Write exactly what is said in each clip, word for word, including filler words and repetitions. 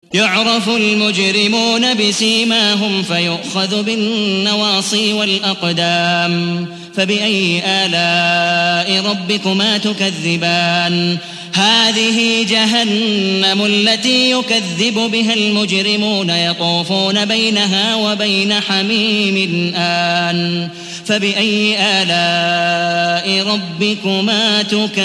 يعرف المجرمون بسيماهم فيؤخذ بالنواصي والأقدام فبأي آلاء ربكما تكذبان هذه جهنم التي يكذب بها المجرمون يطوفون بينها وبين حميم آن فبأي آلاء ربكما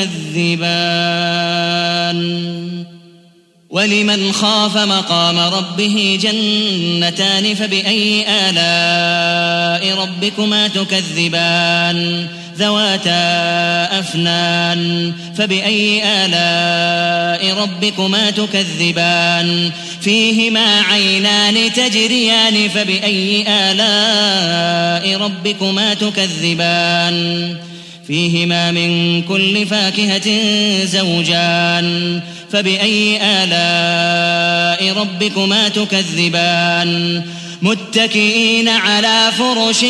تكذبان ولمن خاف مقام ربه جنتان فبأي آلاء ربكما تكذبان ذواتا أفنان فبأي آلاء ربكما تكذبان فيهما عينان تجريان فبأي آلاء ربكما تكذبان فيهما من كل فاكهة زوجان فبأي آلاء ربكما تكذبان متكئين على فرش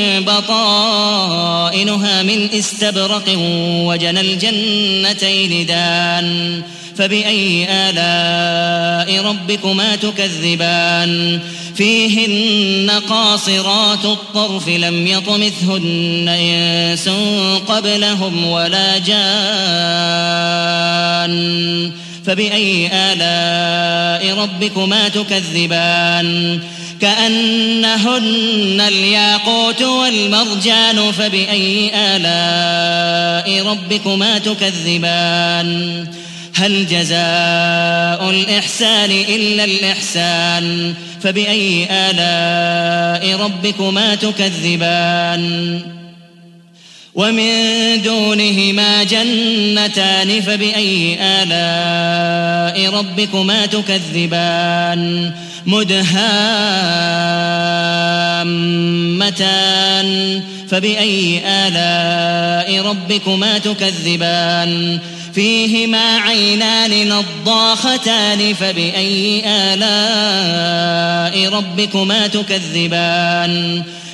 بطائنها من استبرق وجنى الجنتين دان فبأي آلاء ربكما تكذبان فيهن قاصرات الطرف لم يطمثهن إنس قبلهم ولا جان فبأي آلاء ربكما تكذبان كأنهن الياقوت والمرجان فبأي آلاء ربكما تكذبان هل جزاء الإحسان إلا الإحسان فبأي آلاء ربكما تكذبان ومن دونهما جنتان فبأي آلاء ربكما تكذبان مدهامتان فبأي آلاء ربكما تكذبان فيهما عينان نضاختان فبأي آلاء ربكما تكذبان